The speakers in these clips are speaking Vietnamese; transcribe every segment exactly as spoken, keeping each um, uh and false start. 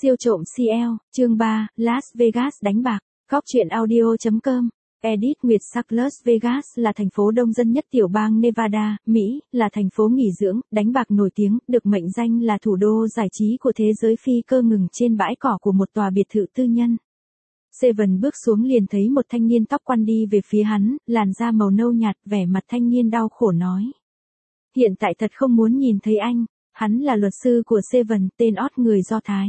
Siêu trộm xê lờ, chương ba, Las Vegas đánh bạc, Góc truyện audio chấm com. Edith Nguyệt Sắc. Las Vegas là thành phố đông dân nhất tiểu bang Nevada, Mỹ, là thành phố nghỉ dưỡng, đánh bạc nổi tiếng, được mệnh danh là thủ đô giải trí của thế giới phi cơ ngừng trên bãi cỏ của một tòa biệt thự tư nhân. Seven bước xuống liền thấy một thanh niên tóc quăn đi về phía hắn, làn da màu nâu nhạt, vẻ mặt thanh niên đau khổ nói. Hiện tại thật không muốn nhìn thấy anh, hắn là luật sư của Seven, tên Oz người Do Thái.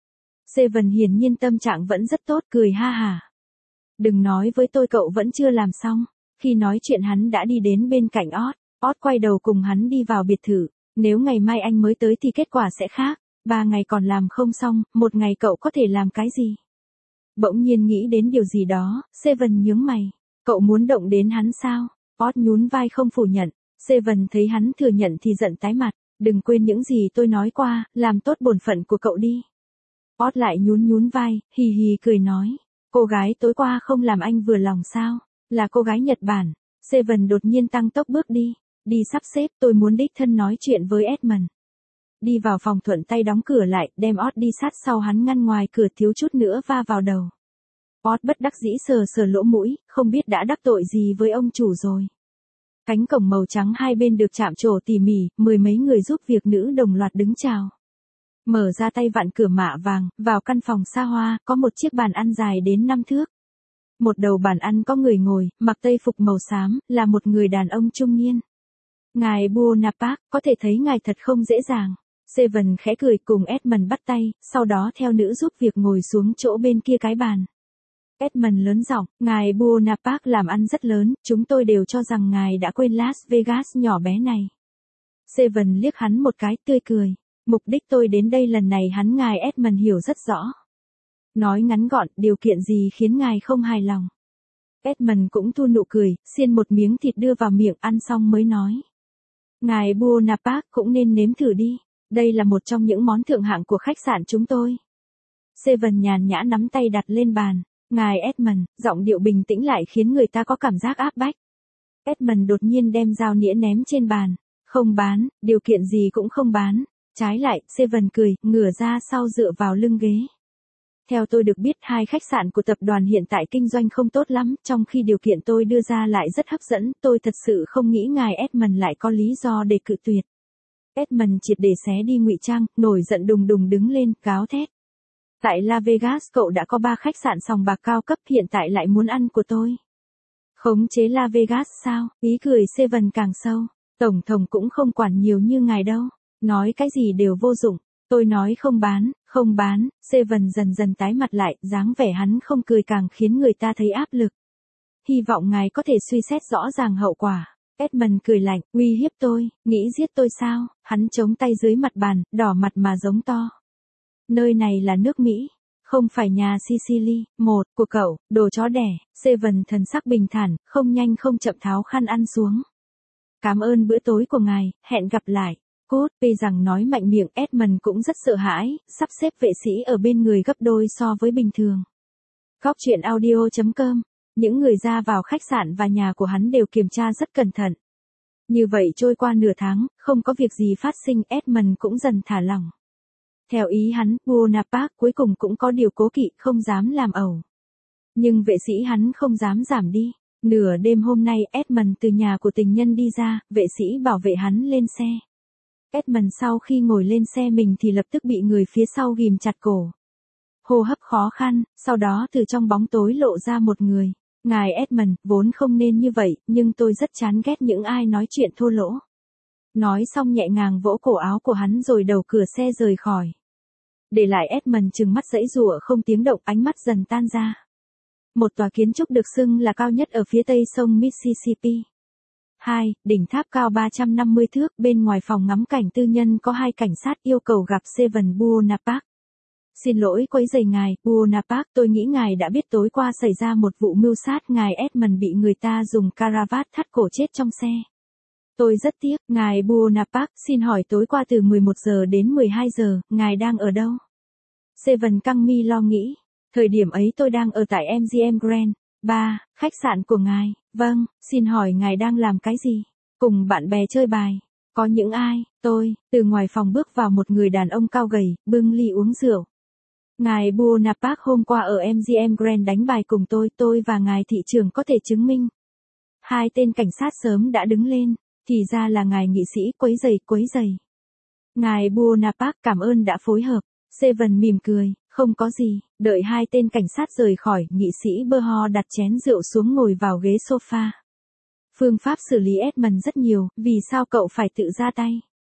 Seven hiển nhiên tâm trạng vẫn rất tốt, cười ha hả. Đừng nói với tôi cậu vẫn chưa làm xong. Khi nói chuyện hắn đã đi đến bên cạnh Oz. Oz quay đầu cùng hắn đi vào biệt thự. Nếu ngày mai anh mới tới thì kết quả sẽ khác. Ba ngày còn làm không xong, một ngày cậu có thể làm cái gì? Bỗng nhiên nghĩ đến điều gì đó, Seven nhướng mày. Cậu muốn động đến hắn sao? Oz nhún vai không phủ nhận. Seven thấy hắn thừa nhận thì giận tái mặt. Đừng quên những gì tôi nói qua, làm tốt bổn phận của cậu đi. Oz lại nhún nhún vai, hì hì cười nói. Cô gái tối qua không làm anh vừa lòng sao? Là cô gái Nhật Bản. Seven đột nhiên tăng tốc bước đi. Đi sắp xếp, tôi muốn đích thân nói chuyện với Edmund. Đi vào phòng thuận tay đóng cửa lại, đem Oz đi sát sau hắn ngăn ngoài cửa thiếu chút nữa va vào đầu. Oz bất đắc dĩ sờ sờ lỗ mũi, không biết đã đắc tội gì với ông chủ rồi. Cánh cổng màu trắng hai bên được chạm trổ tỉ mỉ, mười mấy người giúp việc nữ đồng loạt đứng chào. Mở ra tay vặn cửa mạ vàng, vào căn phòng xa hoa, có một chiếc bàn ăn dài đến năm thước. Một đầu bàn ăn có người ngồi, mặc tây phục màu xám, là một người đàn ông trung niên. Ngài Buonapark, có thể thấy ngài thật không dễ dàng. Seven khẽ cười cùng Edmund bắt tay, sau đó theo nữ giúp việc ngồi xuống chỗ bên kia cái bàn. Edmund lớn giọng, ngài Buonapark làm ăn rất lớn, chúng tôi đều cho rằng ngài đã quên Las Vegas nhỏ bé này. Seven liếc hắn một cái, tươi cười. Mục đích tôi đến đây lần này hắn ngài Edmund hiểu rất rõ. Nói ngắn gọn, điều kiện gì khiến ngài không hài lòng. Edmund cũng thu nụ cười, xiên một miếng thịt đưa vào miệng, ăn xong mới nói. Ngài Buonapark cũng nên nếm thử đi, đây là một trong những món thượng hạng của khách sạn chúng tôi. Seven nhàn nhã nắm tay đặt lên bàn. Ngài Edmund, giọng điệu bình tĩnh lại khiến người ta có cảm giác áp bách. Edmund đột nhiên đem dao nĩa ném trên bàn. Không bán, điều kiện gì cũng không bán. Trái lại, Seven cười, ngửa ra sau dựa vào lưng ghế. Theo tôi được biết, hai khách sạn của tập đoàn hiện tại kinh doanh không tốt lắm, trong khi điều kiện tôi đưa ra lại rất hấp dẫn, tôi thật sự không nghĩ ngài Edmund lại có lý do để cự tuyệt. Edmund triệt để xé đi ngụy trang, nổi giận đùng đùng đứng lên, gào thét. Tại Las Vegas cậu đã có ba khách sạn sòng bạc cao cấp, hiện tại lại muốn ăn của tôi. Khống chế Las Vegas sao? Ý cười Seven càng sâu. Tổng thống cũng không quản nhiều như ngài đâu. Nói cái gì đều vô dụng. Tôi nói không bán, không bán. Seven dần dần tái mặt lại, dáng vẻ hắn không cười càng khiến người ta thấy áp lực. Hy vọng ngài có thể suy xét rõ ràng hậu quả. Edmund cười lạnh, uy hiếp tôi, nghĩ giết tôi sao? Hắn chống tay dưới mặt bàn, đỏ mặt mà giống to. Nơi này là nước Mỹ, không phải nhà Sicily. Một, của cậu, đồ chó đẻ. Seven thần sắc bình thản, không nhanh không chậm tháo khăn ăn xuống. Cảm ơn bữa tối của ngài, hẹn gặp lại. Cốt, tuy rằng nói mạnh miệng, Edmund cũng rất sợ hãi, sắp xếp vệ sĩ ở bên người gấp đôi so với bình thường. Góc truyện audio chấm com. Những người ra vào khách sạn và nhà của hắn đều kiểm tra rất cẩn thận. Như vậy trôi qua nửa tháng, không có việc gì phát sinh, Edmund cũng dần thả lỏng. Theo ý hắn, Buonapark cuối cùng cũng có điều cố kỵ, không dám làm ẩu. Nhưng vệ sĩ hắn không dám giảm đi. Nửa đêm hôm nay, Edmund từ nhà của tình nhân đi ra, vệ sĩ bảo vệ hắn lên xe. Edmund sau khi ngồi lên xe mình thì lập tức bị người phía sau ghìm chặt cổ. Hô hấp khó khăn, sau đó từ trong bóng tối lộ ra một người. Ngài Edmund, vốn không nên như vậy, nhưng tôi rất chán ghét những ai nói chuyện thô lỗ. Nói xong nhẹ nhàng vỗ cổ áo của hắn rồi đầu cửa xe rời khỏi. Để lại Edmund trừng mắt giãy giụa không tiếng động, ánh mắt dần tan ra. Một tòa kiến trúc được xưng là cao nhất ở phía tây sông Mississippi. Hai, đỉnh tháp cao ba trăm năm mươi thước, bên ngoài phòng ngắm cảnh tư nhân có hai cảnh sát yêu cầu gặp Seven Buonapark. Xin lỗi quấy rầy ngài, Buonapark, tôi nghĩ ngài đã biết tối qua xảy ra một vụ mưu sát, ngài Edmund bị người ta dùng caravat thắt cổ chết trong xe. Tôi rất tiếc, ngài Buonapark, xin hỏi tối qua từ mười một giờ đến mười hai giờ, ngài đang ở đâu? Seven căng mi lo nghĩ. Thời điểm ấy tôi đang ở tại em giê em Grand. Ba, khách sạn của ngài. Vâng, xin hỏi ngài đang làm cái gì? Cùng bạn bè chơi bài. Có những ai? Tôi, từ ngoài phòng bước vào một người đàn ông cao gầy, bưng ly uống rượu. Ngài Buonapark hôm qua ở em giê em Grand đánh bài cùng tôi, tôi và ngài thị trưởng có thể chứng minh. Hai tên cảnh sát sớm đã đứng lên, thì ra là ngài nghị sĩ, quấy rầy, quấy rầy. Ngài Buonapark cảm ơn đã phối hợp. Seven mỉm cười, không có gì, đợi hai tên cảnh sát rời khỏi, nghị sĩ Burho đặt chén rượu xuống ngồi vào ghế sofa. Phương pháp xử lý Edmund rất nhiều, vì sao cậu phải tự ra tay?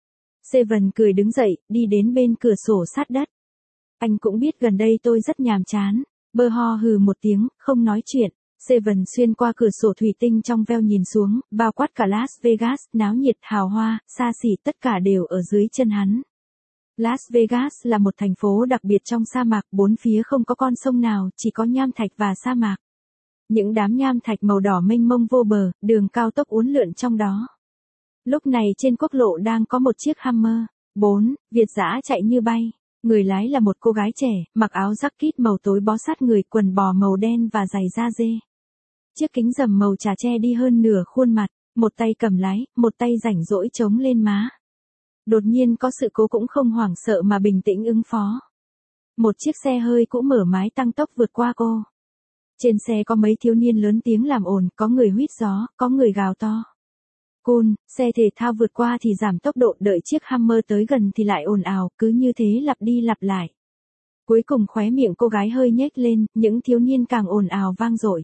Seven cười đứng dậy, đi đến bên cửa sổ sát đất. Anh cũng biết gần đây tôi rất nhàm chán. Burho hừ một tiếng, không nói chuyện. Seven xuyên qua cửa sổ thủy tinh trong veo nhìn xuống, bao quát cả Las Vegas, náo nhiệt, hào hoa, xa xỉ, tất cả đều ở dưới chân hắn. Las Vegas là một thành phố đặc biệt trong sa mạc, bốn phía không có con sông nào, chỉ có nham thạch và sa mạc. Những đám nham thạch màu đỏ mênh mông vô bờ, đường cao tốc uốn lượn trong đó. Lúc này trên quốc lộ đang có một chiếc Hummer bốn, Việt dã chạy như bay. Người lái là một cô gái trẻ, mặc áo jacket màu tối bó sát người, quần bò màu đen và giày da dê. Chiếc kính rầm màu trà che đi hơn nửa khuôn mặt, một tay cầm lái, một tay rảnh rỗi chống lên má. Đột nhiên có sự cố cũng không hoảng sợ mà bình tĩnh ứng phó. Một chiếc xe hơi cũ mở mái tăng tốc vượt qua cô. Trên xe có mấy thiếu niên lớn tiếng làm ồn, có người huýt gió, có người gào to. Cool, xe thể thao vượt qua thì giảm tốc độ, đợi chiếc Hummer tới gần thì lại ồn ào, cứ như thế lặp đi lặp lại. Cuối cùng khóe miệng cô gái hơi nhếch lên, những thiếu niên càng ồn ào vang dội.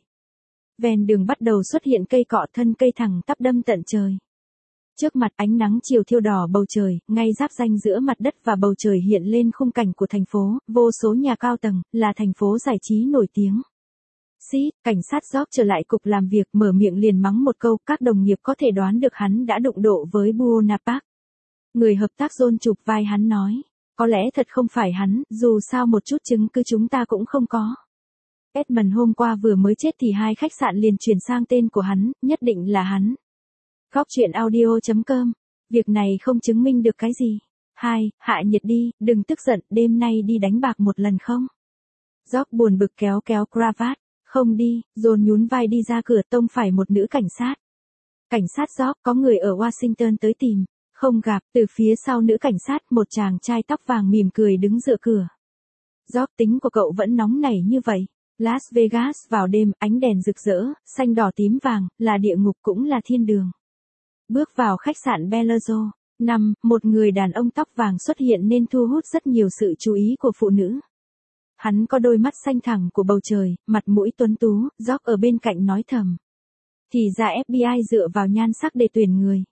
Ven đường bắt đầu xuất hiện cây cọ, thân cây thẳng tắp đâm tận trời. Trước mặt ánh nắng chiều thiêu đỏ bầu trời, ngay giáp ranh giữa mặt đất và bầu trời hiện lên khung cảnh của thành phố, vô số nhà cao tầng, là thành phố giải trí nổi tiếng. Xí, cảnh sát George trở lại cục làm việc, mở miệng liền mắng một câu, các đồng nghiệp có thể đoán được hắn đã đụng độ với Buonapark. Người hợp tác John chụp vai hắn nói, có lẽ thật không phải hắn, dù sao một chút chứng cứ chúng ta cũng không có. Edmund hôm qua vừa mới chết thì hai khách sạn liền chuyển sang tên của hắn, nhất định là hắn. Góc truyện audio chấm com. Việc này không chứng minh được cái gì. Hai, hạ nhiệt đi, đừng tức giận, đêm nay đi đánh bạc một lần không? George buồn bực kéo kéo cravat. Không đi, John nhún vai đi ra cửa, tông phải một nữ cảnh sát. Cảnh sát George, có người ở Washington tới tìm. Không gặp, từ phía sau nữ cảnh sát, một chàng trai tóc vàng mỉm cười đứng dựa cửa. George, tính của cậu vẫn nóng nảy như vậy. Las Vegas vào đêm, ánh đèn rực rỡ, xanh đỏ tím vàng, là địa ngục cũng là thiên đường. Bước vào khách sạn Bellagio. Năm, một người đàn ông tóc vàng xuất hiện nên thu hút rất nhiều sự chú ý của phụ nữ. Hắn có đôi mắt xanh thẳm của bầu trời, mặt mũi tuấn tú, George ở bên cạnh nói thầm. Thì ra ép bê i dựa vào nhan sắc để tuyển người.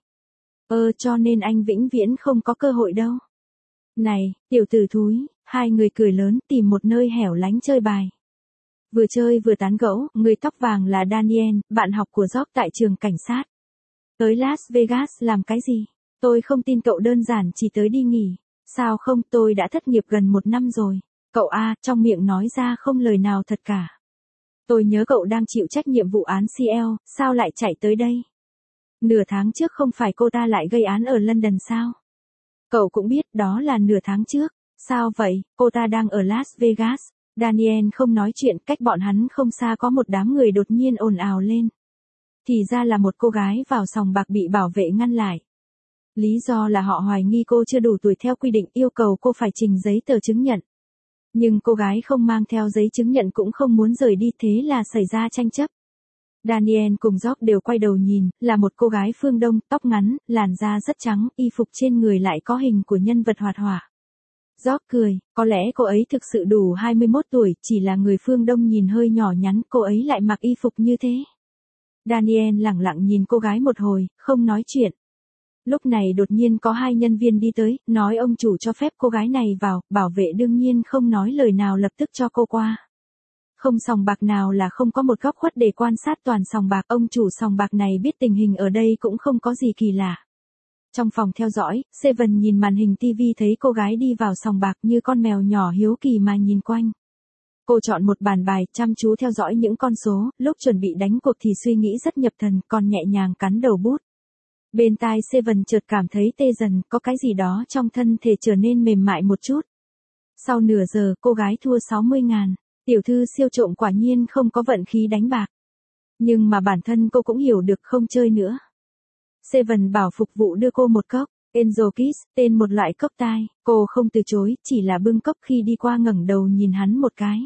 Ơ cho nên anh vĩnh viễn không có cơ hội đâu. Này, tiểu tử thúi, hai người cười lớn tìm một nơi hẻo lánh chơi bài. Vừa chơi vừa tán gẫu, người tóc vàng là Daniel, bạn học của George tại trường cảnh sát. Tới Las Vegas làm cái gì? Tôi không tin cậu đơn giản chỉ tới đi nghỉ. Sao không, tôi đã thất nghiệp gần một năm rồi. Cậu A, trong miệng nói ra không lời nào thật cả. Tôi nhớ cậu đang chịu trách nhiệm vụ án xê lờ, sao lại chạy tới đây? Nửa tháng trước không phải cô ta lại gây án ở London sao? Cậu cũng biết đó là nửa tháng trước. Sao vậy, cô ta đang ở Las Vegas. Daniel không nói chuyện, cách bọn hắn không xa có một đám người đột nhiên ồn ào lên. Thì ra là một cô gái vào sòng bạc bị bảo vệ ngăn lại. Lý do là họ hoài nghi cô chưa đủ tuổi theo quy định, yêu cầu cô phải trình giấy tờ chứng nhận. Nhưng cô gái không mang theo giấy chứng nhận cũng không muốn rời đi, thế là xảy ra tranh chấp. Daniel cùng George đều quay đầu nhìn, là một cô gái phương Đông, tóc ngắn, làn da rất trắng, y phục trên người lại có hình của nhân vật hoạt họa. George cười, có lẽ cô ấy thực sự đủ hai mươi mốt tuổi, chỉ là người phương Đông nhìn hơi nhỏ nhắn, cô ấy lại mặc y phục như thế. Daniel lẳng lặng nhìn cô gái một hồi, không nói chuyện. Lúc này đột nhiên có hai nhân viên đi tới, nói ông chủ cho phép cô gái này vào, bảo vệ đương nhiên không nói lời nào lập tức cho cô qua. Không sòng bạc nào là không có một góc khuất để quan sát toàn sòng bạc, ông chủ sòng bạc này biết tình hình ở đây cũng không có gì kỳ lạ. Trong phòng theo dõi, Seven nhìn màn hình ti vi thấy cô gái đi vào sòng bạc như con mèo nhỏ hiếu kỳ mà nhìn quanh. Cô chọn một bàn bài, chăm chú theo dõi những con số, lúc chuẩn bị đánh cuộc thì suy nghĩ rất nhập thần, còn nhẹ nhàng cắn đầu bút. Bên tai Seven chợt cảm thấy tê dần, có cái gì đó trong thân thể trở nên mềm mại một chút. Sau nửa giờ, cô gái thua sáu mươi ngàn. Tiểu thư siêu trộm quả nhiên không có vận khí đánh bạc. Nhưng mà bản thân cô cũng hiểu được không chơi nữa. Seven bảo phục vụ đưa cô một cốc. Angel Kiss, tên một loại cốc tai, cô không từ chối, chỉ là bưng cốc khi đi qua ngẩng đầu nhìn hắn một cái.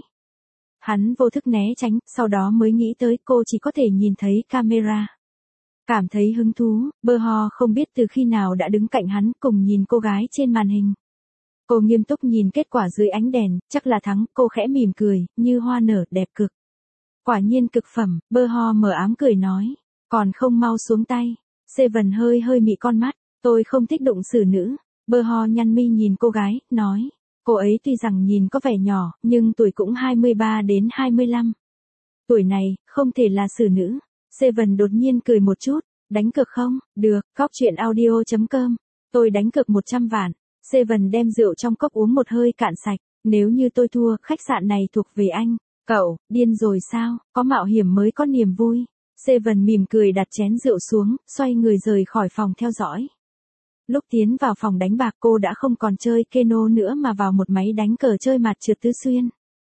Hắn vô thức né tránh, sau đó mới nghĩ tới cô chỉ có thể nhìn thấy camera. Cảm thấy hứng thú, Bơ Ho không biết từ khi nào đã đứng cạnh hắn cùng nhìn cô gái trên màn hình. Cô nghiêm túc nhìn kết quả dưới ánh đèn, chắc là thắng, cô khẽ mỉm cười, như hoa nở, đẹp cực. Quả nhiên cực phẩm, Bơ Ho mờ ám cười nói, còn không mau xuống tay. Seven hơi hơi mị con mắt, tôi không thích đụng xử nữ. Bơ Ho nhăn mi nhìn cô gái, nói, cô ấy tuy rằng nhìn có vẻ nhỏ, nhưng tuổi cũng hai mươi ba đến hai mươi lăm. Tuổi này, không thể là xử nữ. Seven đột nhiên cười một chút, đánh cược không? Được, góc chuyện audio chấm com. Tôi đánh cược một trăm vạn. Seven đem rượu trong cốc uống một hơi cạn sạch. Nếu như tôi thua, khách sạn này thuộc về anh. Cậu, điên rồi sao? Có mạo hiểm mới có niềm vui. Seven mỉm cười đặt chén rượu xuống, xoay người rời khỏi phòng theo dõi. Lúc tiến vào phòng đánh bạc cô đã không còn chơi keno nữa mà vào một máy đánh cờ chơi mặt trượt tứ xuyên.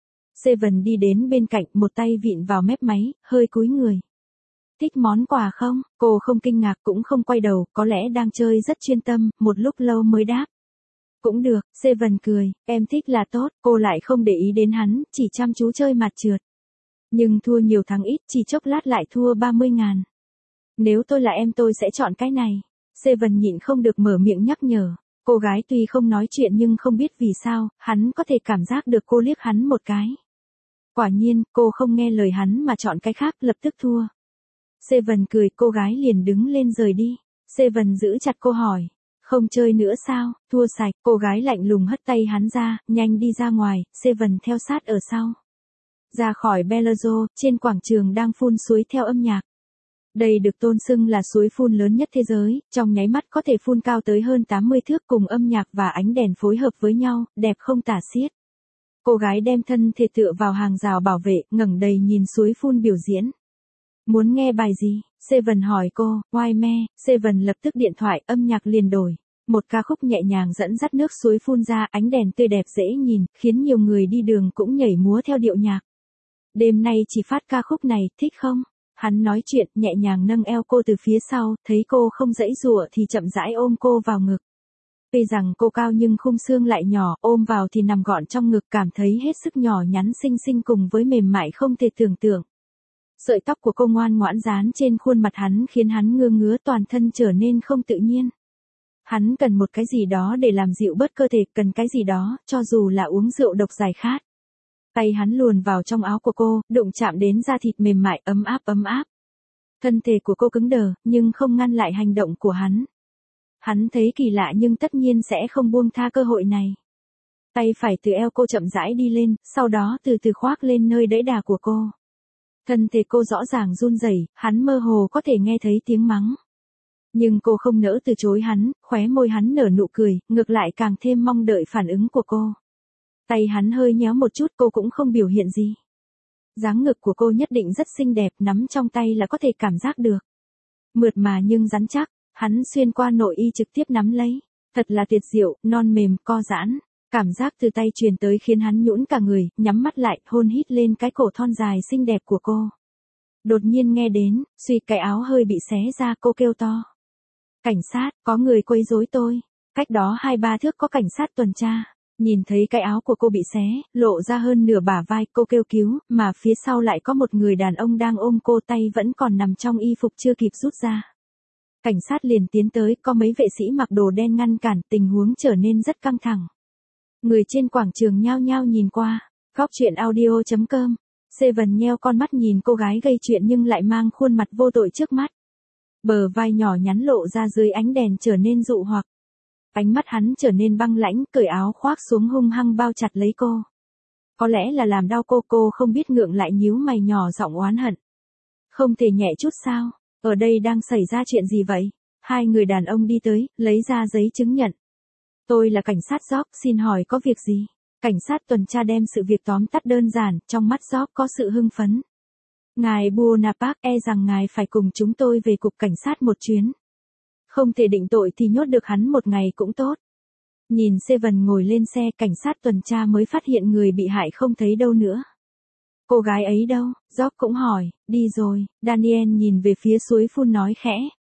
Seven đi đến bên cạnh, một tay vịn vào mép máy, hơi cúi người. Thích món quà không? Cô không kinh ngạc cũng không quay đầu, có lẽ đang chơi rất chuyên tâm, một lúc lâu mới đáp. Cũng được, Seven cười, em thích là tốt, cô lại không để ý đến hắn, chỉ chăm chú chơi mặt trượt. Nhưng thua nhiều thắng ít, chỉ chốc lát lại thua ba mươi ngàn. Nếu tôi là em tôi sẽ chọn cái này. Seven nhịn không được mở miệng nhắc nhở. Cô gái tuy không nói chuyện nhưng không biết vì sao, hắn có thể cảm giác được cô liếc hắn một cái. Quả nhiên, cô không nghe lời hắn mà chọn cái khác, lập tức thua. Seven cười, cô gái liền đứng lên rời đi. Seven giữ chặt cô hỏi, không chơi nữa sao? Thua sạch, cô gái lạnh lùng hất tay hắn ra, nhanh đi ra ngoài. Seven theo sát ở sau. Ra khỏi Bellagio, trên quảng trường đang phun suối theo âm nhạc. Đây được tôn xưng là suối phun lớn nhất thế giới, trong nháy mắt có thể phun cao tới hơn tám mươi thước, cùng âm nhạc và ánh đèn phối hợp với nhau, đẹp không tả xiết. Cô gái đem thân thể tựa vào hàng rào bảo vệ, ngẩng đầy nhìn suối phun biểu diễn. Muốn nghe bài gì? Seven hỏi cô. Why me? Seven lập tức điện thoại, âm nhạc liền đổi. Một ca khúc nhẹ nhàng dẫn dắt nước suối phun ra, ánh đèn tươi đẹp dễ nhìn, khiến nhiều người đi đường cũng nhảy múa theo điệu nhạc. Đêm nay chỉ phát ca khúc này, thích không? Hắn nói chuyện, nhẹ nhàng nâng eo cô từ phía sau, thấy cô không giãy giụa thì chậm rãi ôm cô vào ngực. Tuy rằng cô cao nhưng khung xương lại nhỏ, ôm vào thì nằm gọn trong ngực, cảm thấy hết sức nhỏ nhắn xinh xinh cùng với mềm mại không thể tưởng tượng. Sợi tóc của cô ngoan ngoãn dán trên khuôn mặt hắn khiến hắn ngứa ngứa, toàn thân trở nên không tự nhiên. Hắn cần một cái gì đó để làm dịu bớt cơ thể, cần cái gì đó, cho dù là uống rượu độc giải khát. Tay hắn luồn vào trong áo của cô, đụng chạm đến da thịt mềm mại, ấm áp ấm áp. Thân thể của cô cứng đờ, nhưng không ngăn lại hành động của hắn. Hắn thấy kỳ lạ nhưng tất nhiên sẽ không buông tha cơ hội này. Tay phải từ eo cô chậm rãi đi lên, sau đó từ từ khoác lên nơi đẫy đà của cô. Thân thể cô rõ ràng run rẩy, hắn mơ hồ có thể nghe thấy tiếng mắng. Nhưng cô không nỡ từ chối hắn, khóe môi hắn nở nụ cười, ngược lại càng thêm mong đợi phản ứng của cô. Tay hắn hơi nhéo một chút, cô cũng không biểu hiện gì. Dáng ngực của cô nhất định rất xinh đẹp, nắm trong tay là có thể cảm giác được. Mượt mà nhưng rắn chắc, hắn xuyên qua nội y trực tiếp nắm lấy. Thật là tuyệt diệu, non mềm, co giãn. Cảm giác từ tay truyền tới khiến hắn nhũn cả người, nhắm mắt lại, hôn hít lên cái cổ thon dài xinh đẹp của cô. Đột nhiên nghe đến, suy cái áo hơi bị xé ra, cô kêu to. Cảnh sát, có người quấy rối tôi. Cách đó hai ba thước có cảnh sát tuần tra. Nhìn thấy cái áo của cô bị xé, lộ ra hơn nửa bả vai, cô kêu cứu, mà phía sau lại có một người đàn ông đang ôm cô, tay vẫn còn nằm trong y phục chưa kịp rút ra. Cảnh sát liền tiến tới, có mấy vệ sĩ mặc đồ đen ngăn cản, tình huống trở nên rất căng thẳng. Người trên quảng trường nhao nhao nhìn qua. Góc chuyện audio chấm com. Seven nheo con mắt nhìn cô gái gây chuyện nhưng lại mang khuôn mặt vô tội trước mắt. Bờ vai nhỏ nhắn lộ ra dưới ánh đèn trở nên dụ hoặc. Ánh mắt hắn trở nên băng lãnh, cởi áo khoác xuống hung hăng bao chặt lấy cô. Có lẽ là làm đau cô, cô không biết ngượng lại nhíu mày nhỏ giọng oán hận. Không thể nhẹ chút sao? Ở đây đang xảy ra chuyện gì vậy? Hai người đàn ông đi tới, lấy ra giấy chứng nhận. Tôi là cảnh sát George, xin hỏi có việc gì? Cảnh sát tuần tra đem sự việc tóm tắt đơn giản, trong mắt George có sự hưng phấn. Ngài Buonapark, e rằng ngài phải cùng chúng tôi về cục cảnh sát một chuyến. Không thể định tội thì nhốt được hắn một ngày cũng tốt. Nhìn Seven ngồi lên xe, cảnh sát tuần tra mới phát hiện người bị hại không thấy đâu nữa. Cô gái ấy đâu? George cũng hỏi, đi rồi. Daniel nhìn về phía suối phun nói khẽ,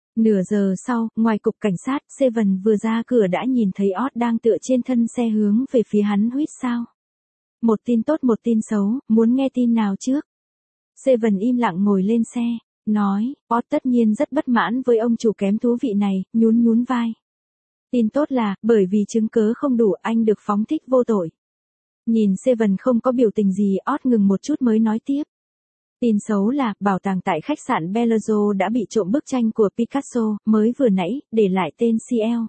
Nửa giờ sau, ngoài cục cảnh sát, Seven vừa ra cửa đã nhìn thấy Oz đang tựa trên thân xe hướng về phía hắn huýt sáo. Một tin tốt một tin xấu, muốn nghe tin nào trước? Seven im lặng ngồi lên xe, nói, Oz tất nhiên rất bất mãn với ông chủ kém thú vị này, nhún nhún vai. Tin tốt là, bởi vì chứng cớ không đủ anh được phóng thích vô tội. Nhìn Seven không có biểu tình gì, Oz ngừng một chút mới nói tiếp. Tin xấu là, bảo tàng tại khách sạn Bellagio đã bị trộm bức tranh của Picasso, mới vừa nãy, để lại tên xê lờ.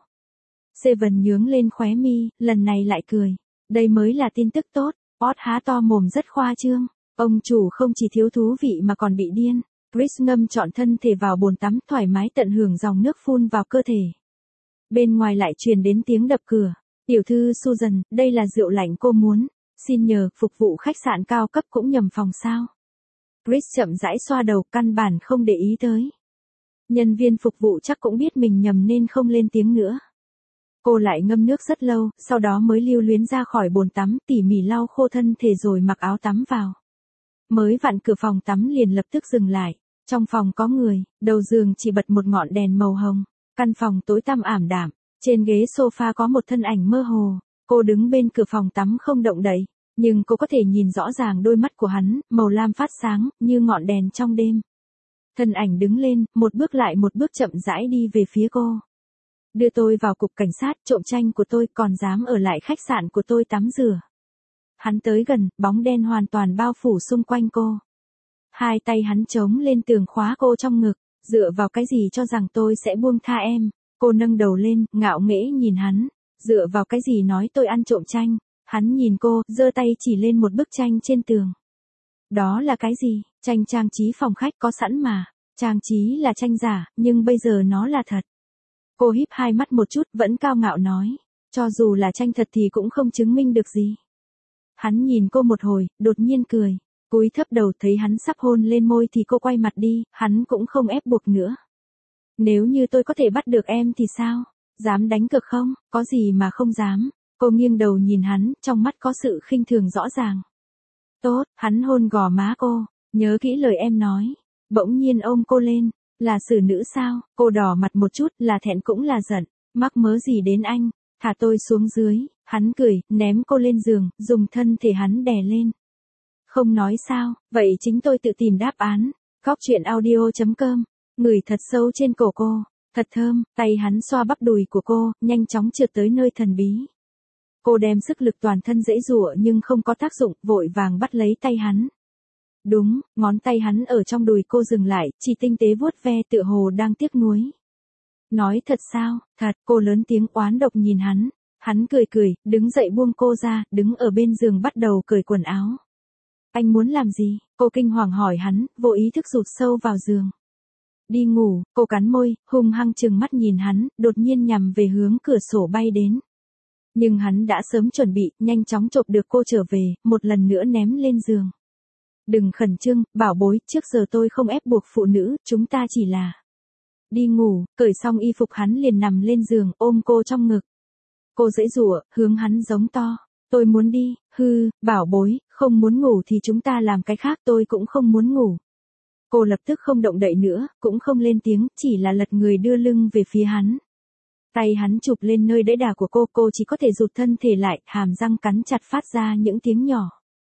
Seven nhướng lên khóe mi, lần này lại cười. Đây mới là tin tức tốt, Oz há to mồm rất khoa trương. Ông chủ không chỉ thiếu thú vị mà còn bị điên. Chris ngâm trọn thân thể vào bồn tắm thoải mái tận hưởng dòng nước phun vào cơ thể. Bên ngoài lại truyền đến tiếng đập cửa. Tiểu thư Susan, đây là rượu lạnh cô muốn. Xin nhờ, phục vụ khách sạn cao cấp cũng nhầm phòng sao. Chris chậm rãi xoa đầu, căn bản không để ý tới. Nhân viên phục vụ chắc cũng biết mình nhầm nên không lên tiếng nữa. Cô lại ngâm nước rất lâu, sau đó mới lưu luyến ra khỏi bồn tắm, tỉ mỉ lau khô thân thể rồi mặc áo tắm vào. Mới vặn cửa phòng tắm liền lập tức dừng lại. Trong phòng có người, đầu giường chỉ bật một ngọn đèn màu hồng. Căn phòng tối tăm ảm đạm, trên ghế sofa có một thân ảnh mơ hồ. Cô đứng bên cửa phòng tắm không động đậy, nhưng cô có thể nhìn rõ ràng đôi mắt của hắn, màu lam phát sáng, như ngọn đèn trong đêm. Thân ảnh đứng lên, một bước lại một bước chậm rãi đi về phía cô. Đưa tôi vào cục cảnh sát, trộm tranh của tôi, còn dám ở lại khách sạn của tôi tắm rửa. Hắn tới gần, bóng đen hoàn toàn bao phủ xung quanh cô. Hai tay hắn chống lên tường khóa cô trong ngực, dựa vào cái gì cho rằng tôi sẽ buông tha em. Cô nâng đầu lên, ngạo nghễ nhìn hắn, dựa vào cái gì nói tôi ăn trộm tranh. Hắn nhìn cô, giơ tay chỉ lên một bức tranh trên tường. Đó là cái gì? Tranh trang trí phòng khách có sẵn mà. Trang trí là tranh giả, nhưng bây giờ nó là thật. Cô híp hai mắt một chút, vẫn cao ngạo nói. Cho dù là tranh thật thì cũng không chứng minh được gì. Hắn nhìn cô một hồi, đột nhiên cười. Cúi thấp đầu, thấy hắn sắp hôn lên môi thì cô quay mặt đi, hắn cũng không ép buộc nữa. Nếu như tôi có thể bắt được em thì sao? Dám đánh cược không? Có gì mà không dám. Cô nghiêng đầu nhìn hắn, trong mắt có sự khinh thường rõ ràng. Tốt, hắn hôn gò má cô. Nhớ kỹ lời em nói. Bỗng nhiên ôm cô lên. Là xử nữ sao? Cô đỏ mặt một chút, là thẹn cũng là giận. Mắc mớ gì đến anh? Thả tôi xuống dưới. Hắn cười, ném cô lên giường, dùng thân thể hắn đè lên. Không nói sao, vậy chính tôi tự tìm đáp án. Góc truyện audio chấm com. Ngửi thật sâu trên cổ cô. Thật thơm, tay hắn xoa bắp đùi của cô, nhanh chóng trượt tới nơi thần bí. Cô đem sức lực toàn thân dễ dụa nhưng không có tác dụng, vội vàng bắt lấy tay hắn. Đúng, ngón tay hắn ở trong đùi cô dừng lại, chỉ tinh tế vuốt ve tựa hồ đang tiếc nuối. Nói thật sao? Thật, cô lớn tiếng oán độc nhìn hắn. Hắn cười cười, đứng dậy buông cô ra, đứng ở bên giường bắt đầu cởi quần áo. Anh muốn làm gì? Cô kinh hoàng hỏi hắn, vô ý thức rụt sâu vào giường. Đi ngủ, cô cắn môi, hung hăng trừng mắt nhìn hắn, đột nhiên nhằm về hướng cửa sổ bay đến. Nhưng hắn đã sớm chuẩn bị, nhanh chóng chộp được cô trở về, một lần nữa ném lên giường. Đừng khẩn trương, bảo bối, trước giờ tôi không ép buộc phụ nữ, chúng ta chỉ là... Đi ngủ, cởi xong y phục hắn liền nằm lên giường, ôm cô trong ngực. Cô giãy giụa, hướng hắn giống to. Tôi muốn đi, hư, bảo bối, không muốn ngủ thì chúng ta làm cái khác, tôi cũng không muốn ngủ. Cô lập tức không động đậy nữa, cũng không lên tiếng, chỉ là lật người đưa lưng về phía hắn. Tay hắn chụp lên nơi đẫy đà của cô, cô chỉ có thể rụt thân thể lại, hàm răng cắn chặt phát ra những tiếng nhỏ.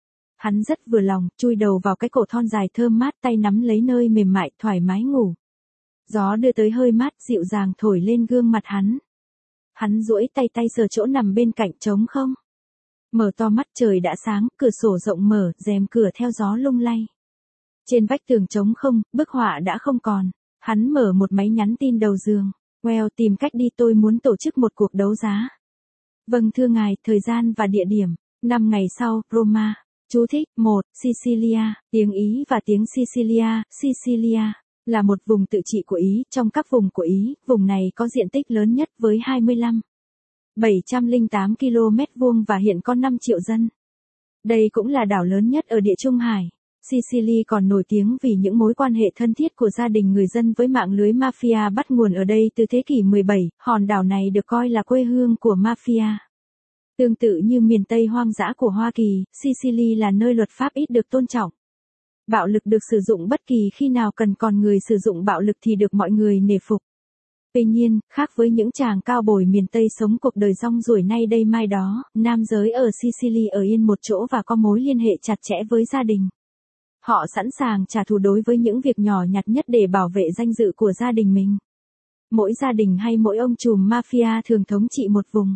Hắn rất vừa lòng, chui đầu vào cái cổ thon dài thơm mát, tay nắm lấy nơi mềm mại, thoải mái ngủ. Gió đưa tới hơi mát, dịu dàng thổi lên gương mặt hắn. Hắn duỗi tay tay sờ chỗ nằm bên cạnh trống không. Mở to mắt, trời đã sáng, cửa sổ rộng mở, rèm cửa theo gió lung lay. Trên vách tường trống không, bức họa đã không còn. Hắn mở một máy nhắn tin đầu giường. Well, tìm cách đi, tôi muốn tổ chức một cuộc đấu giá. Vâng thưa ngài, thời gian và địa điểm. năm ngày sau, Roma. Chú thích, một. Sicilia, tiếng Ý và tiếng Sicilia, Sicilia, là một vùng tự trị của Ý, trong các vùng của Ý, vùng này có diện tích lớn nhất với hai mươi lăm phẩy bảy không tám ki lô mét vuông và hiện có năm triệu dân. Đây cũng là đảo lớn nhất ở Địa Trung Hải. Sicily còn nổi tiếng vì những mối quan hệ thân thiết của gia đình người dân với mạng lưới mafia bắt nguồn ở đây từ thế kỷ mười bảy, hòn đảo này được coi là quê hương của mafia. Tương tự như miền Tây hoang dã của Hoa Kỳ, Sicily là nơi luật pháp ít được tôn trọng. Bạo lực được sử dụng bất kỳ khi nào cần, còn người sử dụng bạo lực thì được mọi người nể phục. Tuy nhiên, khác với những chàng cao bồi miền Tây sống cuộc đời rong ruổi nay đây mai đó, nam giới ở Sicily ở yên một chỗ và có mối liên hệ chặt chẽ với gia đình. Họ sẵn sàng trả thù đối với những việc nhỏ nhặt nhất để bảo vệ danh dự của gia đình mình. Mỗi gia đình hay mỗi ông trùm mafia thường thống trị một vùng.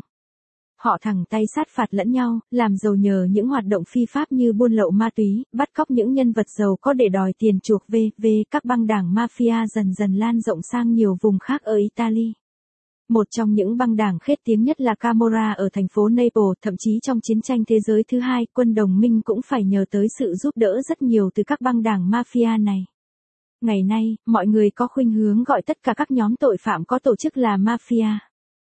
Họ thẳng tay sát phạt lẫn nhau, làm giàu nhờ những hoạt động phi pháp như buôn lậu ma túy, bắt cóc những nhân vật giàu có để đòi tiền chuộc về. Về các băng đảng mafia dần dần lan rộng sang nhiều vùng khác ở Italy. Một trong những băng đảng khét tiếng nhất là Camorra ở thành phố Naples, thậm chí trong chiến tranh thế giới thứ hai, quân đồng minh cũng phải nhờ tới sự giúp đỡ rất nhiều từ các băng đảng mafia này. Ngày nay, mọi người có khuynh hướng gọi tất cả các nhóm tội phạm có tổ chức là mafia.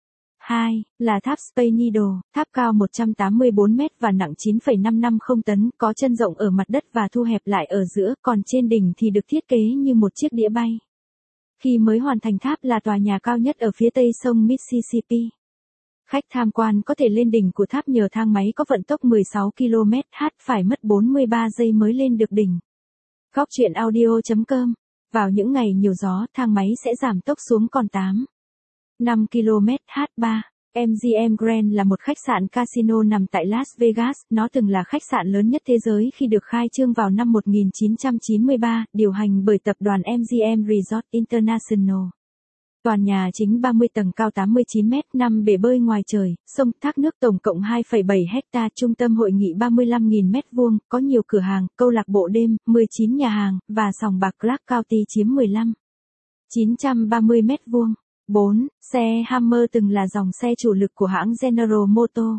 hai. Là tháp Spanido, tháp cao một trăm tám mươi bốn mét và nặng chín phẩy năm năm không tấn, có chân rộng ở mặt đất và thu hẹp lại ở giữa, còn trên đỉnh thì được thiết kế như một chiếc đĩa bay. Khi mới hoàn thành tháp là tòa nhà cao nhất ở phía tây sông Mississippi. Khách tham quan có thể lên đỉnh của tháp nhờ thang máy có vận tốc mười sáu ki lô mét h, phải mất bốn mươi ba giây mới lên được đỉnh. Góc truyện audio chấm com. Vào những ngày nhiều gió, thang máy sẽ giảm tốc xuống còn tám phẩy năm ki lô mét h. ba. em giê em Grand là một khách sạn casino nằm tại Las Vegas, nó từng là khách sạn lớn nhất thế giới khi được khai trương vào năm một nghìn chín trăm chín mươi ba, điều hành bởi tập đoàn em giê em Resort International. Tòa nhà chính ba mươi tầng cao tám mươi chín mét, năm bể bơi ngoài trời, sông, thác nước tổng cộng hai phẩy bảy hecta, trung tâm hội nghị ba mươi lăm nghìn mét vuông, có nhiều cửa hàng, câu lạc bộ đêm, mười chín nhà hàng, và sòng bạc Clark County chiếm mười lăm nghìn chín trăm ba mươi mét vuông. bốn. Xe Hammer từng là dòng xe chủ lực của hãng General Motors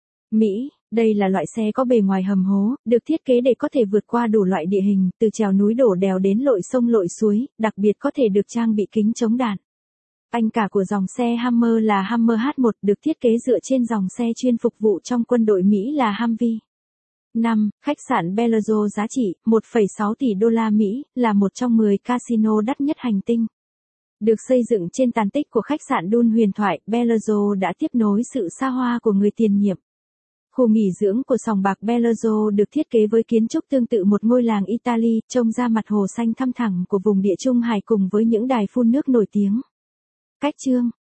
Mỹ. Đây là loại xe có bề ngoài hầm hố, được thiết kế để có thể vượt qua đủ loại địa hình, từ trèo núi đổ đèo đến lội sông lội suối, đặc biệt có thể được trang bị kính chống đạn. Anh cả của dòng xe Hammer là Hammer H một, được thiết kế dựa trên dòng xe chuyên phục vụ trong quân đội Mỹ là Humvee. năm. Khách sạn Bellagio giá trị một phẩy sáu tỷ đô la Mỹ, là một trong mười casino đắt nhất hành tinh. Được xây dựng trên tàn tích của khách sạn Dun huyền thoại, Bellagio đã tiếp nối sự xa hoa của người tiền nhiệm. Khu nghỉ dưỡng của sòng bạc Bellagio được thiết kế với kiến trúc tương tự một ngôi làng Italy, trông ra mặt hồ xanh thăm thẳm của vùng địa Trung Hải cùng với những đài phun nước nổi tiếng. Cách chương